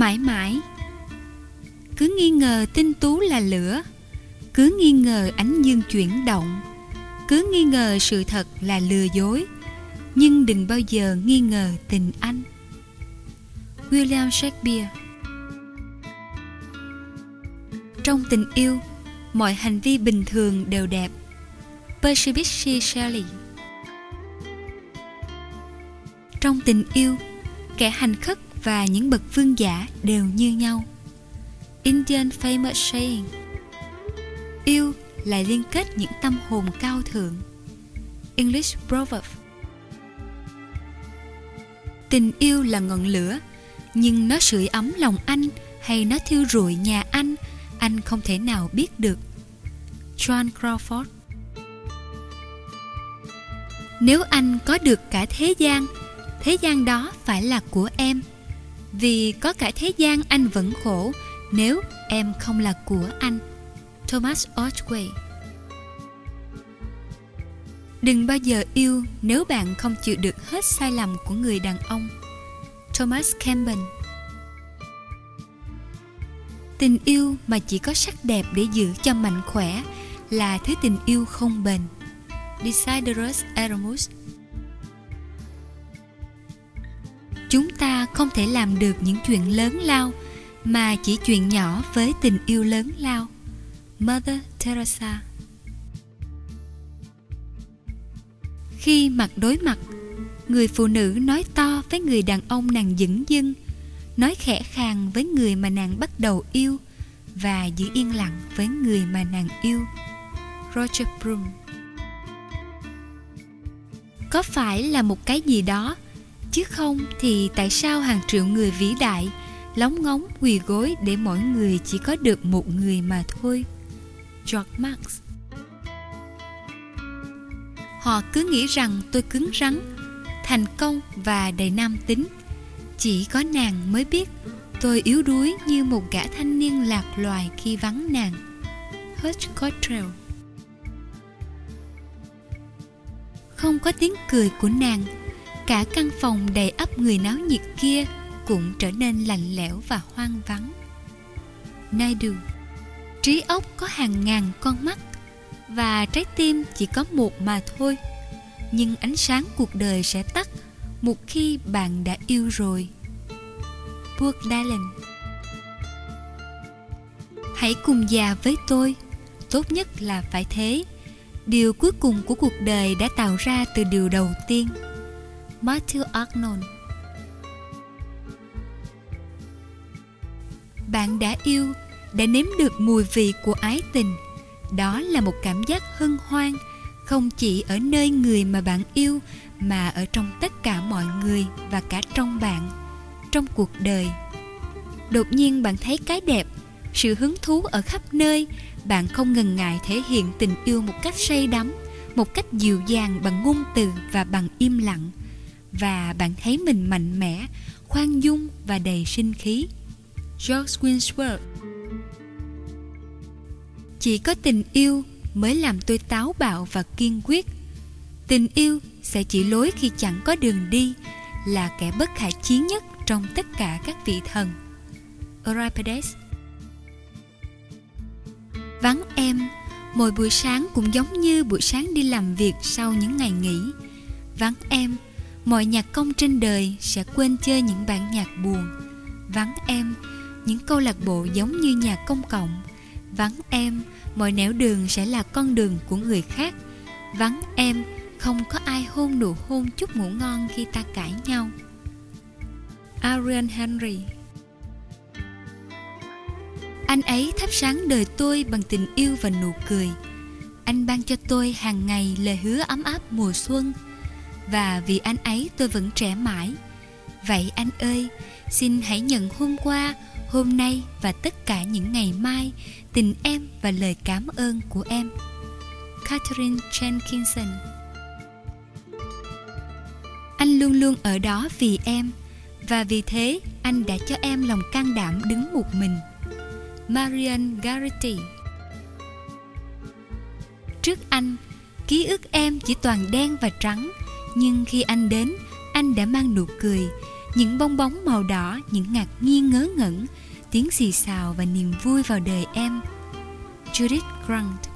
Mãi mãi. Cứ nghi ngờ tinh tú là lửa, cứ nghi ngờ ánh dương chuyển động, cứ nghi ngờ sự thật là lừa dối, nhưng đừng bao giờ nghi ngờ tình anh. William Shakespeare. Trong tình yêu, mọi hành vi bình thường đều đẹp. Percy Bysshe Shelley. Trong tình yêu, kẻ hành khất và những bậc vương giả đều như nhau. Indian famous saying. Yêu lại liên kết những tâm hồn cao thượng. English proverb. Tình yêu là ngọn lửa, nhưng nó sưởi ấm lòng anh hay nó thiêu rụi nhà anh không thể nào biết được. Joan Crawford. Nếu anh có được cả thế gian đó phải là của em. Vì có cả thế gian anh vẫn khổ nếu em không là của anh. Thomas Otway. Đừng bao giờ yêu nếu bạn không chịu được hết sai lầm của người đàn ông. Thomas Campbell. Tình yêu mà chỉ có sắc đẹp để giữ cho mạnh khỏe là thứ tình yêu không bền. Desiderius Erasmus. Chúng ta không thể làm được những chuyện lớn lao mà chỉ chuyện nhỏ với tình yêu lớn lao. Mother Teresa. Khi mặt đối mặt, người phụ nữ nói to với người đàn ông nàng dửng dưng, nói khẽ khàng với người mà nàng bắt đầu yêu, và giữ yên lặng với người mà nàng yêu. Roger Broom. Có phải là một cái gì đó, chứ không thì tại sao hàng triệu người vĩ đại lóng ngóng quỳ gối để mỗi người chỉ có được một người mà thôi. George Marx. Họ cứ nghĩ rằng tôi cứng rắn, thành công và đầy nam tính. Chỉ có nàng mới biết tôi yếu đuối như một gã thanh niên lạc loài khi vắng nàng. Hutch Cottrell. Không có tiếng cười của nàng, cả căn phòng đầy ắp người náo nhiệt kia cũng trở nên lạnh lẽo và hoang vắng. Naidu. Trí óc có hàng ngàn con mắt, và trái tim chỉ có một mà thôi. Nhưng ánh sáng cuộc đời sẽ tắt một khi bạn đã yêu rồi. Bob Dylan. Hãy cùng già với tôi, tốt nhất là phải thế. Điều cuối cùng của cuộc đời đã tạo ra từ điều đầu tiên. Matthew Arnold. Bạn đã yêu, đã nếm được mùi vị của ái tình. Đó là một cảm giác hân hoan, không chỉ ở nơi người mà bạn yêu, mà ở trong tất cả mọi người và cả trong bạn, trong cuộc đời. Đột nhiên bạn thấy cái đẹp, sự hứng thú ở khắp nơi. Bạn không ngần ngại thể hiện tình yêu một cách say đắm, một cách dịu dàng bằng ngôn từ và bằng im lặng. Và bạn thấy mình mạnh mẽ, khoan dung và đầy sinh khí. George Winsworth. Chỉ có tình yêu mới làm tôi táo bạo và kiên quyết. Tình yêu sẽ chỉ lối khi chẳng có đường đi, là kẻ bất khả chiến nhất trong tất cả các vị thần. Euripides. Vắng em, mỗi buổi sáng cũng giống như buổi sáng đi làm việc sau những ngày nghỉ. Vắng em, mọi nhạc công trên đời sẽ quên chơi những bản nhạc buồn. Vắng em, những câu lạc bộ giống như nhạc công cộng. Vắng em, mọi nẻo đường sẽ là con đường của người khác. Vắng em, không có ai hôn nụ hôn chúc ngủ ngon khi ta cãi nhau. Arian Henry. Anh ấy thắp sáng đời tôi bằng tình yêu và nụ cười. Anh ban cho tôi hàng ngày lời hứa ấm áp mùa xuân, và vì anh ấy tôi vẫn trẻ mãi. Vậy anh ơi, xin hãy nhận hôm qua, hôm nay và tất cả những ngày mai, tình em và lời cảm ơn của em. Catherine Jenkinson. Anh luôn luôn ở đó vì em, và vì thế anh đã cho em lòng can đảm đứng một mình. Marian Garrity. Trước anh, ký ức em chỉ toàn đen và trắng, nhưng khi anh đến, anh đã mang nụ cười, những bong bóng màu đỏ, những ngạc nhiên ngớ ngẩn, tiếng xì xào và niềm vui vào đời em. Judith Grant.